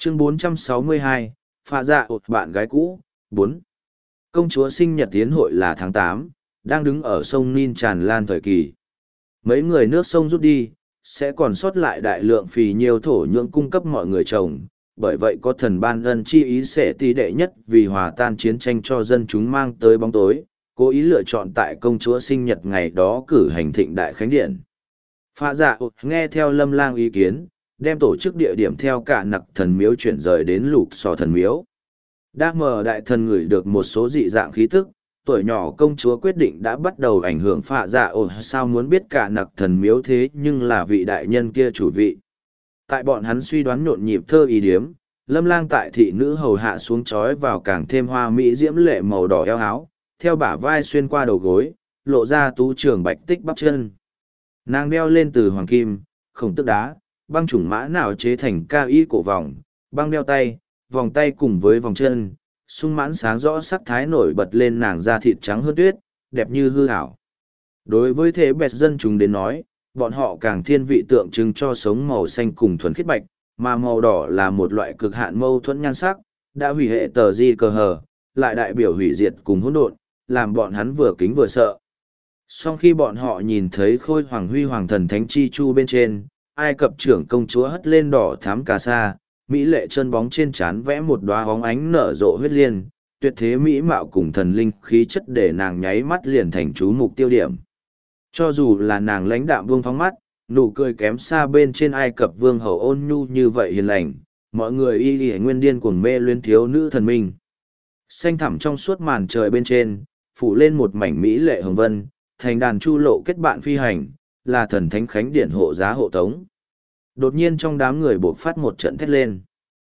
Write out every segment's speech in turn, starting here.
Chương 462, Pha dạ ột bạn gái cũ, 4. Công chúa sinh nhật tiến hội là tháng 8, đang đứng ở sông Nin tràn lan thời kỳ. Mấy người nước sông rút đi, sẽ còn sót lại đại lượng phì nhiêu thổ nhưỡng cung cấp mọi người trồng. Bởi vậy có thần ban ân chi ý sẽ tí đệ nhất vì hòa tan chiến tranh cho dân chúng mang tới bóng tối, cố ý lựa chọn tại công chúa sinh nhật ngày đó cử hành thịnh đại khánh điện. Pha dạ nghe theo Lâm Lang ý kiến, đem tổ chức địa điểm theo cả nặc thần miếu chuyển rời đến lục sò thần miếu. Đa mờ đại thần ngửi được một số dị dạng khí tức, tuổi nhỏ công chúa quyết định đã bắt đầu ảnh hưởng Pha dạ sao muốn biết cả nặc thần miếu thế nhưng là vị đại nhân kia chủ vị. Tại bọn hắn suy đoán nhộn nhịp thơ ý điếm, Lâm Lang tại thị nữ hầu hạ xuống chói vào càng thêm hoa mỹ diễm lệ màu đỏ eo áo, theo bả vai xuyên qua đầu gối, lộ ra tú trường bạch tích bắp chân. Nàng đeo lên từ hoàng kim, khổng tức đá, băng chủng mã nào chế thành cao y cổ vòng, băng đeo tay, vòng tay cùng với vòng chân, sung mãn sáng rõ sắc thái nổi bật lên nàng da thịt trắng hơn tuyết, đẹp như hư ảo. Đối với thế bẹt dân chúng đến nói, bọn họ càng thiên vị tượng trưng cho sống màu xanh cùng thuần khiết bạch, mà màu đỏ là một loại cực hạn mâu thuẫn nhan sắc, đã hủy hệ tờ di cờ hờ, lại đại biểu hủy diệt cùng hỗn độn, làm bọn hắn vừa kính vừa sợ. Sau khi bọn họ nhìn thấy khôi hoàng huy hoàng thần thánh chi chu bên trên, Ai Cập trưởng công chúa hất lên đỏ thám cà sa, mỹ lệ chân bóng trên trán vẽ một đóa hóng ánh nở rộ huyết liên, tuyệt thế mỹ mạo cùng thần linh khí chất để nàng nháy mắt liền thành chú mục tiêu điểm. Cho dù là nàng lãnh đạm vương phóng mắt, nụ cười kém xa bên trên Ai Cập vương hầu ôn nhu như vậy hiền lành, mọi người y y nguyên điên cuồng mê luyến thiếu nữ thần minh. Xanh thẳm trong suốt màn trời bên trên, phủ lên một mảnh mỹ lệ hồng vân, thành đàn chu lộ kết bạn phi hành, là thần thánh khánh điển hộ giá hộ tống. Đột nhiên trong đám người bộc phát một trận thét lên.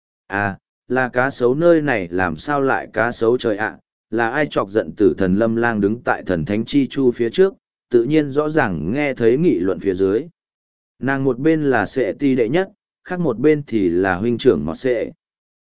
À, là cá sấu nơi này làm sao lại cá sấu trời ạ, là ai chọc giận tử thần Lâm Lang đứng tại thần thánh chi chu phía trước, tự nhiên rõ ràng nghe thấy nghị luận phía dưới. Nàng một bên là sệ ti đệ nhất, khác một bên thì là huynh trưởng mọt sệ.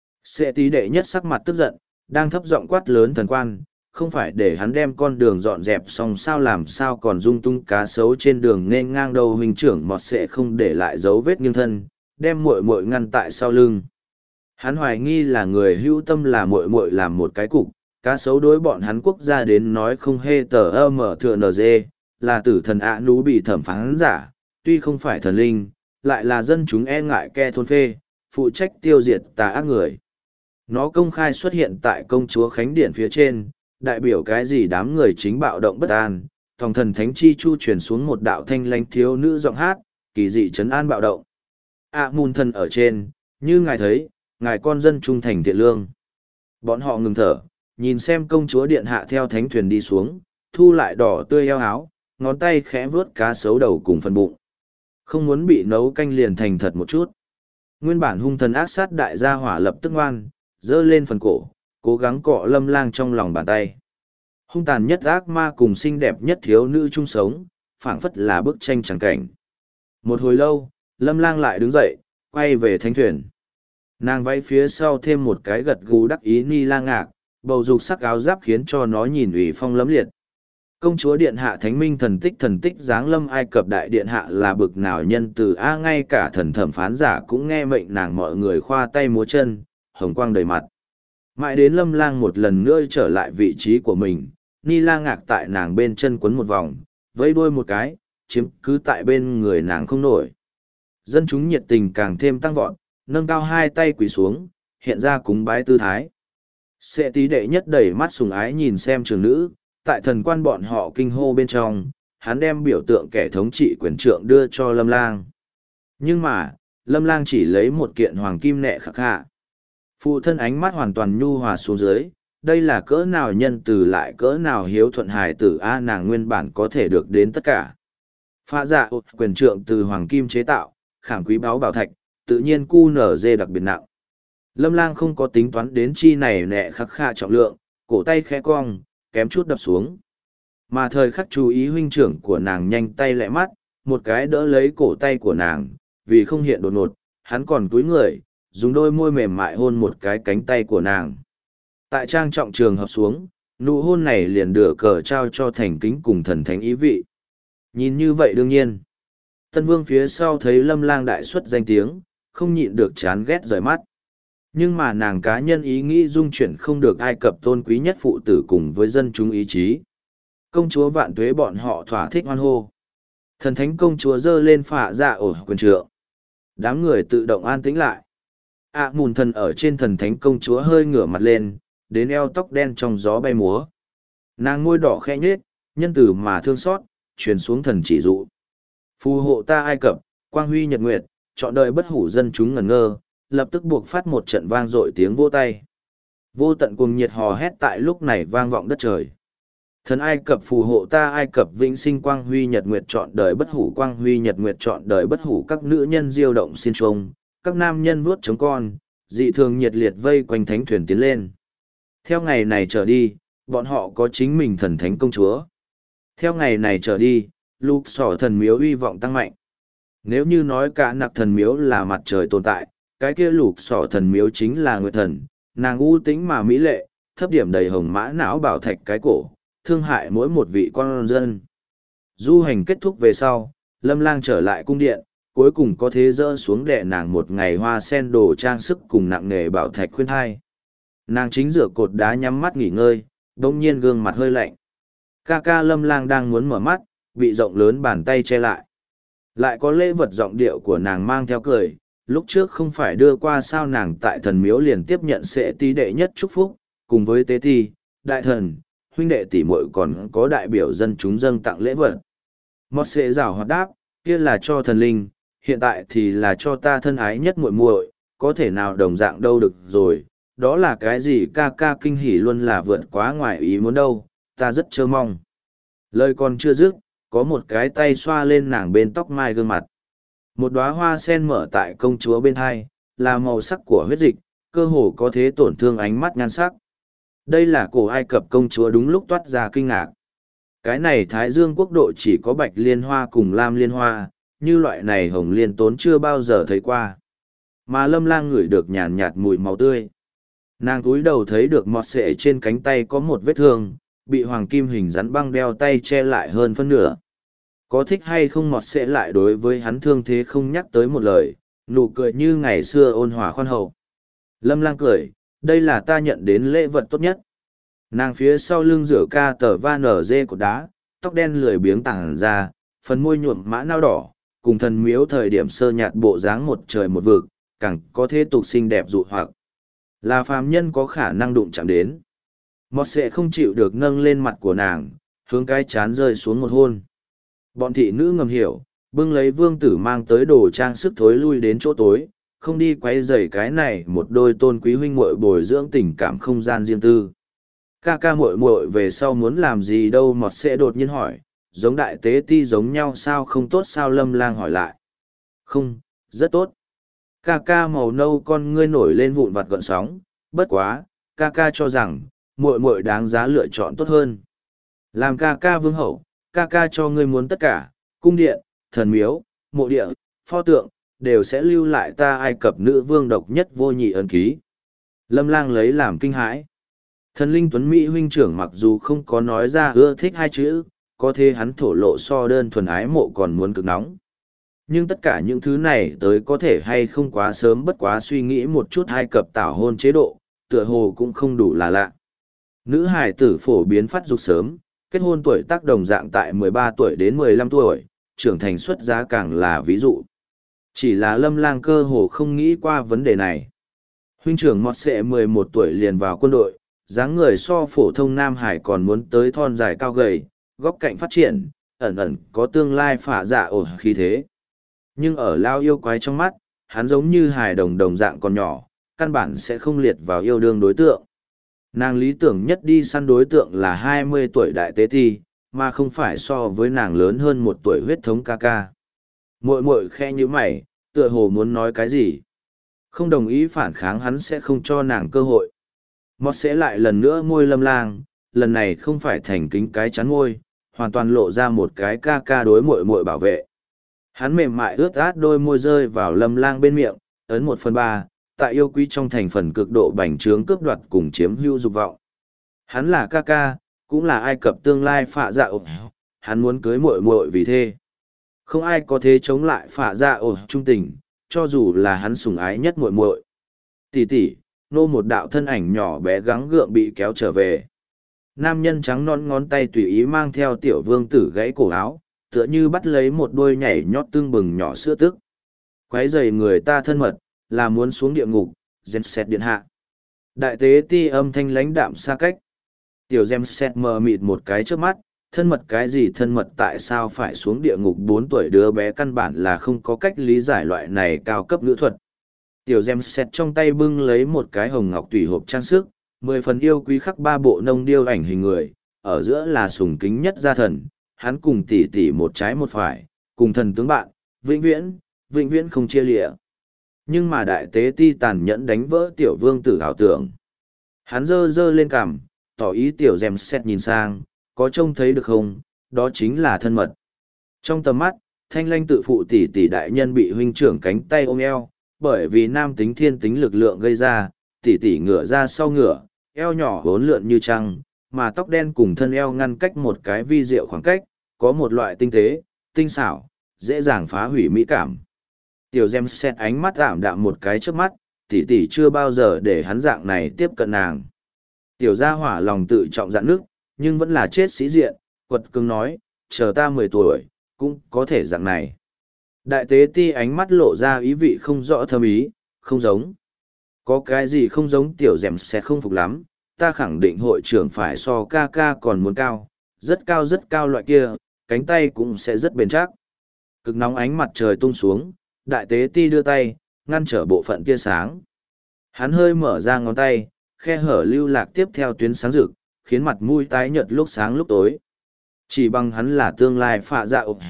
Sệ ti đệ nhất sắc mặt tức giận, đang thấp giọng quát lớn thần quan, không phải để hắn đem con đường dọn dẹp xong sao làm sao còn dung tung cá sấu trên đường nên ngang đầu huynh trưởng mọt sệ không để lại dấu vết nghiêng thân, đem muội muội ngăn tại sau lưng. Hắn hoài nghi là người hữu tâm là muội muội làm một cái cục, cá sấu đối bọn hắn quốc gia đến nói không hê tờ ơ mở thừa nờ dê, là tử thần ạ nú bị thẩm phán giả, tuy không phải thần linh, lại là dân chúng e ngại ke thôn phê, phụ trách tiêu diệt tà ác người. Nó công khai xuất hiện tại công chúa Khánh Điện phía trên, đại biểu cái gì đám người chính bạo động bất an, thòng thần thánh chi chu truyền xuống một đạo thanh lãnh thiếu nữ giọng hát, kỳ dị trấn an bạo động. Mùn thần ở trên, như ngài thấy, ngài con dân trung thành thiện lương. Bọn họ ngừng thở, nhìn xem công chúa điện hạ theo thánh thuyền đi xuống, thu lại đỏ tươi eo áo, ngón tay khẽ vướt cá sấu đầu cùng phần bụng. Không muốn bị nấu canh liền thành thật một chút. Nguyên bản hung thần ác sát đại gia hỏa lập tức ngoan, dơ lên phần cổ, cố gắng cọ Lâm Lang trong lòng bàn tay. Hung tàn nhất ác ma cùng xinh đẹp nhất thiếu nữ chung sống, phảng phất là bức tranh trắng cảnh. Một hồi lâu, Lâm Lang lại đứng dậy, quay về thánh thuyền. Nàng váy phía sau thêm một cái gật gù đắc ý ni la ngạc, bầu dục sắc áo giáp khiến cho nó nhìn ủy phong lẫm liệt. Công chúa điện hạ thánh minh thần tích giáng lâm Ai Cập đại điện hạ là bực nào nhân từ ngay cả thần thẩm phán giả cũng nghe mệnh nàng mọi người khoa tay múa chân, hồng quang đầy mặt. Mãi đến Lâm Lang một lần nữa trở lại vị trí của mình, ni la ngạc tại nàng bên chân quấn một vòng, vẫy đuôi một cái, chiếm cứ tại bên người nàng không nổi. Dân chúng nhiệt tình càng thêm tăng vọt, nâng cao hai tay quỳ xuống, hiện ra cúng bái tư thái. Sệ tí đệ nhất đẩy mắt sùng ái nhìn xem trường nữ, tại thần quan bọn họ kinh hô bên trong, hắn đem biểu tượng kẻ thống trị quyền trượng đưa cho Lâm Lang. Nhưng mà, Lâm Lang chỉ lấy một kiện hoàng kim nệ khắc hạ. Phụ thân ánh mắt hoàn toàn nhu hòa xuống dưới, đây là cỡ nào nhân từ lại cỡ nào hiếu thuận hài tử nàng nguyên bản có thể được đến tất cả. Pha dạ quyền trượng từ hoàng kim chế tạo, khảm quý báu bảo thạch, tự nhiên cu nở dê đặc biệt nặng. Lâm Lang không có tính toán đến chi này nệ khắc khả trọng lượng, cổ tay khẽ cong, kém chút đập xuống. Mà thời khắc chú ý huynh trưởng của nàng nhanh tay lẹ mắt, một cái đỡ lấy cổ tay của nàng, vì không hiện đột ngột, hắn còn cúi người, dùng đôi môi mềm mại hôn một cái cánh tay của nàng. Tại trang trọng trường hợp xuống, nụ hôn này liền đưa cờ trao cho thành kính cùng thần thánh ý vị. Nhìn như vậy đương nhiên, Tân Vương phía sau thấy Lâm Lang đại xuất danh tiếng, không nhịn được chán ghét rời mắt. Nhưng mà nàng cá nhân ý nghĩ dung chuyển không được Ai Cập tôn quý nhất phụ tử cùng với dân chúng ý chí. Công chúa vạn tuế bọn họ thỏa thích hoan hô. Thần thánh công chúa giơ lên phạ dạ ổ quyền trượng. Đám người tự động an tĩnh lại. Mùn thần ở trên thần thánh công chúa hơi ngửa mặt lên, đến eo tóc đen trong gió bay múa. Nàng môi đỏ khẽ nhếch, nhân từ mà thương xót, truyền xuống thần chỉ dụ. Phù hộ ta Ai Cập, quang huy nhật nguyệt, trọn đời bất hủ dân chúng ngẩn ngơ, lập tức buộc phát một trận vang dội tiếng vỗ tay. Vô tận cuồng nhiệt hò hét tại lúc này vang vọng đất trời. Thần Ai Cập phù hộ ta Ai Cập vĩnh sinh quang huy nhật nguyệt trọn đời bất hủ quang huy nhật nguyệt trọn đời bất hủ, các nữ nhân diêu động xin trông, các nam nhân vuốt trống con, dị thường nhiệt liệt vây quanh thánh thuyền tiến lên. Theo ngày này trở đi, bọn họ có chính mình thần thánh công chúa. Theo ngày này trở đi, lục sỏ thần miếu uy vọng tăng mạnh. Nếu như nói cả nặc thần miếu là mặt trời tồn tại, cái kia lục sỏ thần miếu chính là nguyệt thần, nàng u tĩnh mà mỹ lệ, thấp điểm đầy hồng mã não bảo thạch cái cổ, thương hại mỗi một vị con dân. Du hành kết thúc về sau, Lâm Lang trở lại cung điện, cuối cùng có thế dỡ xuống đẻ nàng một ngày hoa sen đồ trang sức cùng nặng nề bảo thạch khuyên thai. Nàng chính rửa cột đá nhắm mắt nghỉ ngơi, đông nhiên gương mặt hơi lạnh. Ca ca Lâm Lang đang muốn mở mắt, bị rộng lớn bàn tay che lại. Lại có lễ vật giọng điệu của nàng mang theo cười, lúc trước không phải đưa qua sao nàng tại thần miếu liền tiếp nhận sẽ tí đệ nhất chúc phúc, cùng với tế ti, đại thần, huynh đệ tỷ muội còn có đại biểu dân chúng dâng tặng lễ vật. Một sẽ rào hoạt đáp, kia là cho thần linh, hiện tại thì là cho ta thân ái nhất muội muội, có thể nào đồng dạng đâu được rồi, đó là cái gì ca ca kinh hỉ luôn là vượt quá ngoài ý muốn đâu, ta rất chờ mong. Lời còn chưa dứt, có một cái tay xoa lên nàng bên tóc mai gương mặt. Một đóa hoa sen mở tại công chúa bên hai, là màu sắc của huyết dịch, cơ hồ có thế tổn thương ánh mắt nhan sắc. Đây là cổ Ai Cập công chúa đúng lúc toát ra kinh ngạc. Cái này Thái Dương quốc độ chỉ có bạch liên hoa cùng lam liên hoa, như loại này hồng liên tốn chưa bao giờ thấy qua. Mà Lâm Lang ngửi được nhàn nhạt mùi máu tươi. Nàng cúi đầu thấy được mọt sệ trên cánh tay có một vết thương, bị hoàng kim hình rắn băng đeo tay che lại hơn phân nửa. Có thích hay không mọt sệ lại đối với hắn thương thế không nhắc tới một lời, nụ cười như ngày xưa ôn hòa khoan hậu. Lâm Lang cười, đây là ta nhận đến lễ vật tốt nhất. Nàng phía sau lưng rửa ca tờ va nở dê của đá, tóc đen lười biếng tàng ra, phần môi nhuộm mã nao đỏ, cùng thần miếu thời điểm sơ nhạt bộ dáng một trời một vực, càng có thế tục xinh đẹp dụ hoặc. Là phàm nhân có khả năng đụng chạm đến. Mọt sẽ không chịu được nâng lên mặt của nàng, hướng cái chán rơi xuống một hôn. Bọn thị nữ ngầm hiểu, bưng lấy vương tử mang tới đồ trang sức thối lui đến chỗ tối, không đi quấy rầy cái này một đôi tôn quý huynh muội bồi dưỡng tình cảm không gian riêng tư. Ca ca muội muội về sau muốn làm gì đâu, mọt sẽ đột nhiên hỏi, giống đại tế ti giống nhau sao, không tốt sao? Lâm Lang hỏi lại. Không, rất tốt. Ca ca màu nâu con ngươi nổi lên vụn vặt gợn sóng, bất quá, ca ca cho rằng, muội muội đáng giá lựa chọn tốt hơn. Làm ca ca vương hậu, ca ca cho ngươi muốn tất cả, cung điện, thần miếu, mộ địa, pho tượng, đều sẽ lưu lại ta Ai Cập nữ vương độc nhất vô nhị ấn ký. Lâm Lang lấy làm kinh hãi. Thần linh tuấn Mỹ huynh trưởng mặc dù không có nói ra ưa thích hai chữ, có thế hắn thổ lộ so đơn thuần ái mộ còn muốn cực nóng. Nhưng tất cả những thứ này tới có thể hay không quá sớm, bất quá suy nghĩ một chút Ai Cập tảo hôn chế độ, tựa hồ cũng không đủ là lạ. Nữ hài tử phổ biến phát dục sớm, kết hôn tuổi tác đồng dạng tại 13 tuổi đến 15 tuổi, trưởng thành xuất giá càng là ví dụ. Chỉ là Lâm Lang cơ hồ không nghĩ qua vấn đề này. Huynh trưởng Mọt Sệ 11 tuổi liền vào quân đội, dáng người so phổ thông Nam Hải còn muốn tới thon dài cao gầy, góc cạnh phát triển, ẩn ẩn có tương lai phả dạ ổ khí thế. Nhưng ở lao yêu quái trong mắt, hắn giống như hài đồng đồng dạng còn nhỏ, căn bản sẽ không liệt vào yêu đương đối tượng. Nàng lý tưởng nhất đi săn đối tượng là 20 tuổi đại tế thi, mà không phải so với nàng lớn hơn 1 tuổi huyết thống ca ca. Muội muội khe như mày, tựa hồ muốn nói cái gì. Không đồng ý phản kháng hắn sẽ không cho nàng cơ hội. Mọt sẽ lại lần nữa môi Lâm Lang, lần này không phải thành kính cái chắn môi, hoàn toàn lộ ra một cái ca ca đối muội muội bảo vệ. Hắn mềm mại ướt át đôi môi rơi vào Lâm Lang bên miệng, ấn 1/3, tại yêu quý trong thành phần cực độ bành trướng cướp đoạt cùng chiếm hữu dục vọng. Hắn là ca ca, cũng là Ai Cập tương lai phạ dạ ổ, hắn muốn cưới muội muội vì thê. Không ai có thế chống lại phạ dạ ổ trung tình, cho dù là hắn sủng ái nhất muội muội. Tỷ tỷ, nô một đạo thân ảnh nhỏ bé gắng gượng bị kéo trở về. Nam nhân trắng non ngón tay tùy ý mang theo tiểu vương tử gãy cổ áo, tựa như bắt lấy một đôi nhảy nhót tương bừng nhỏ sữa tức. Quấy rầy người ta thân mật, là muốn xuống địa ngục, dèm xẹt điện hạ. Đại tế ti âm thanh lãnh đạm xa cách. Tiểu dèm xẹt mờ mịt một cái trước mắt, thân mật cái gì thân mật tại sao phải xuống địa ngục 4 tuổi đứa bé căn bản là không có cách lý giải loại này cao cấp ngữ thuật. Tiểu dèm xẹt trong tay bưng lấy một cái hồng ngọc tùy hộp trang sức, 10 phần yêu quý khắc 3 bộ nông điêu ảnh hình người, ở giữa là sùng kính nhất gia thần, hắn cùng tỷ tỷ một trái một phải, cùng thần tướng bạn, vĩnh viễn không chia lịa. Nhưng mà đại tế ti tàn nhẫn đánh vỡ tiểu vương tử ảo tưởng. Hắn giơ lên cằm, tỏ ý tiểu dèm xét nhìn sang, có trông thấy được không, đó chính là thân mật. Trong tầm mắt, thanh lanh tự phụ tỷ tỷ đại nhân bị huynh trưởng cánh tay ôm eo, bởi vì nam tính thiên tính lực lượng gây ra, tỷ tỷ ngửa ra sau ngửa, eo nhỏ vốn lượn như trăng, mà tóc đen cùng thân eo ngăn cách một cái vi diệu khoảng cách, có một loại tinh tế, tinh xảo, dễ dàng phá hủy mỹ cảm. Tiểu Gem xét ánh mắt ảm đạm một cái trước mắt, tỷ tỷ chưa bao giờ để hắn dạng này tiếp cận nàng. Tiểu gia hỏa lòng tự trọng dạn nước, nhưng vẫn là chết sĩ diện, quật cường nói, chờ ta 10 tuổi, cũng có thể dạng này. Đại tế ti ánh mắt lộ ra ý vị không rõ thâm ý, không giống. Có cái gì không giống tiểu Gem xét không phục lắm, ta khẳng định hội trưởng phải so ca ca còn muốn cao, rất cao loại kia, cánh tay cũng sẽ rất bền chắc. Cực nóng ánh mặt trời tung xuống, đại tế ti đưa tay, ngăn trở bộ phận tia sáng. Hắn hơi mở ra ngón tay, khe hở lưu lạc tiếp theo tuyến sáng rực, khiến mặt mũi tái nhợt lúc sáng lúc tối. Chỉ bằng hắn là tương lai phạ dạ ộp.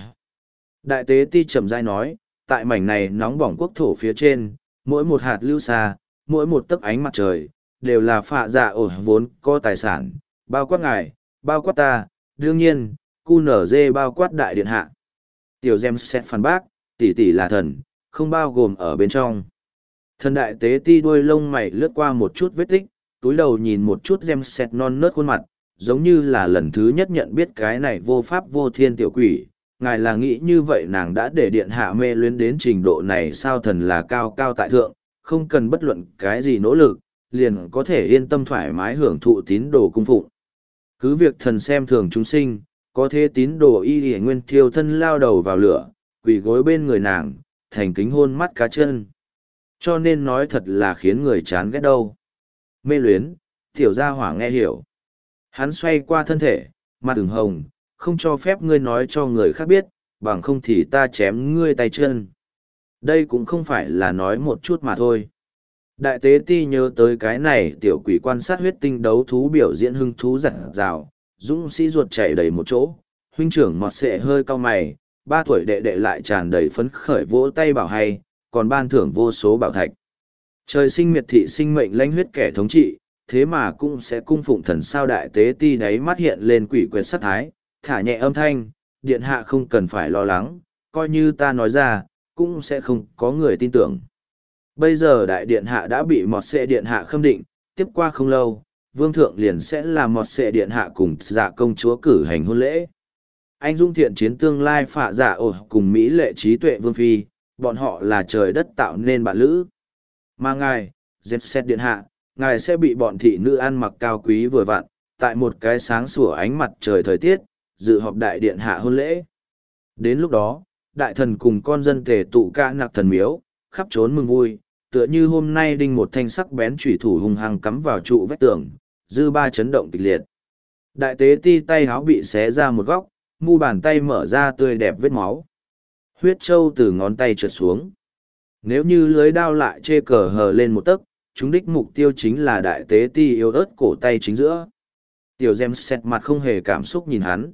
Đại tế ti chậm rãi nói, tại mảnh này nóng bỏng quốc thổ phía trên, mỗi một hạt lưu xa, mỗi một tấc ánh mặt trời, đều là phạ dạ ộp vốn có tài sản, bao quát ngài, bao quát ta, đương nhiên, QNZ bao quát đại điện hạ. Tiểu Gem sẽ phản bác, tỷ tỷ là thần, không bao gồm ở bên trong. Thần đại tế ti đuôi lông mày lướt qua một chút vết tích, túi đầu nhìn một chút Gem sẹt non nớt khuôn mặt, giống như là lần thứ nhất nhận biết cái này vô pháp vô thiên tiểu quỷ. Ngài là nghĩ như vậy nàng đã để điện hạ mê luyến đến trình độ này sao thần là cao cao tại thượng, không cần bất luận cái gì nỗ lực, liền có thể yên tâm thoải mái hưởng thụ tín đồ cung phụng. Cứ việc thần xem thường chúng sinh, có thế tín đồ y hề nguyên thiêu thân lao đầu vào lửa, quỳ gối bên người nàng, thành kính hôn mắt cá chân. Cho nên nói thật là khiến người chán ghét đâu. Mê luyến, tiểu gia hỏa nghe hiểu. Hắn xoay qua thân thể, mặt ửng hồng, không cho phép ngươi nói cho người khác biết, bằng không thì ta chém ngươi tay chân. Đây cũng không phải là nói một chút mà thôi. Đại tế ti nhớ tới cái này tiểu quỷ quan sát huyết tinh đấu thú biểu diễn hưng thú giặt rào, dũng sĩ ruột chảy đầy một chỗ, huynh trưởng mọt xệ hơi cau mày, 3 tuổi đệ đệ lại tràn đầy phấn khởi vỗ tay bảo hay, còn ban thưởng vô số bảo thạch. Trời sinh miệt thị sinh mệnh lãnh huyết kẻ thống trị, thế mà cũng sẽ cung phụng thần sao. Đại tế ti đáy mắt hiện lên quỷ quyệt sát thái, thả nhẹ âm thanh, điện hạ không cần phải lo lắng, coi như ta nói ra, cũng sẽ không có người tin tưởng. Bây giờ đại điện hạ đã bị mọt xệ điện hạ khâm định, tiếp qua không lâu, vương thượng liền sẽ làm mọt xệ điện hạ cùng dạ công chúa cử hành hôn lễ. Anh dung thiện chiến tương lai phạ dạ ổ cùng Mỹ lệ trí tuệ vương phi, bọn họ là trời đất tạo nên bạn lữ. Mà ngài, dẹp xét điện hạ, ngài sẽ bị bọn thị nữ ăn mặc cao quý vừa vặn, tại một cái sáng sủa ánh mặt trời thời tiết, dự họp đại điện hạ hôn lễ. Đến lúc đó, đại thần cùng con dân tề tụ ca nặc thần miếu, khắp trốn mừng vui, tựa như hôm nay đinh một thanh sắc bén chủy thủ hung hăng cắm vào trụ vách tường, dư ba chấn động kịch liệt. Đại tế ti tay háo bị xé ra một góc, mu bàn tay mở ra tươi đẹp vết máu. Huyết trâu từ ngón tay trượt xuống. Nếu như lưới đao lại chê cờ hờ lên một tấc, chúng đích mục tiêu chính là đại tế ti yếu ớt cổ tay chính giữa. Tiểu Gem xẹt mặt không hề cảm xúc nhìn hắn.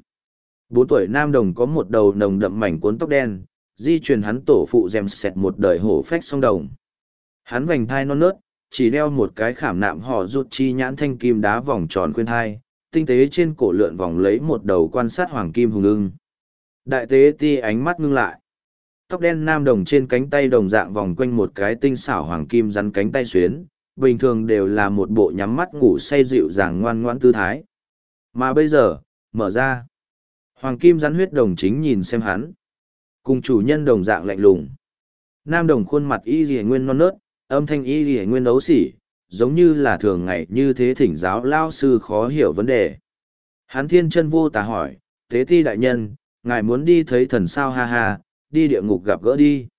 4 tuổi nam đồng có một đầu nồng đậm mảnh cuốn tóc đen, di truyền hắn tổ phụ Gem xẹt một đời hổ phách song đồng. Hắn vành thai non nớt, chỉ đeo một cái khảm nạm họ rút chi nhãn thanh kim đá vòng tròn khuyên thai, tinh tế trên cổ lượn vòng lấy một đầu quan sát hoàng kim hùng ưng. Đại tế ti ánh mắt ngưng lại. Tóc đen nam đồng trên cánh tay đồng dạng vòng quanh một cái tinh xảo hoàng kim rắn cánh tay xuyến, bình thường đều là một bộ nhắm mắt ngủ say dịu dàng ngoan ngoãn tư thái. Mà bây giờ, mở ra. Hoàng kim rắn huyết đồng chính nhìn xem hắn. Cùng chủ nhân đồng dạng lạnh lùng. Nam đồng khuôn mặt y dì nguyên non nớt, Âm thanh y lìa nguyên ấu xỉ, giống như là thường ngày như thế thỉnh giáo lao sư khó hiểu vấn đề. Hán thiên chân vô tà hỏi, tế ti đại nhân, ngài muốn đi thấy thần sao ha ha, đi địa ngục gặp gỡ đi.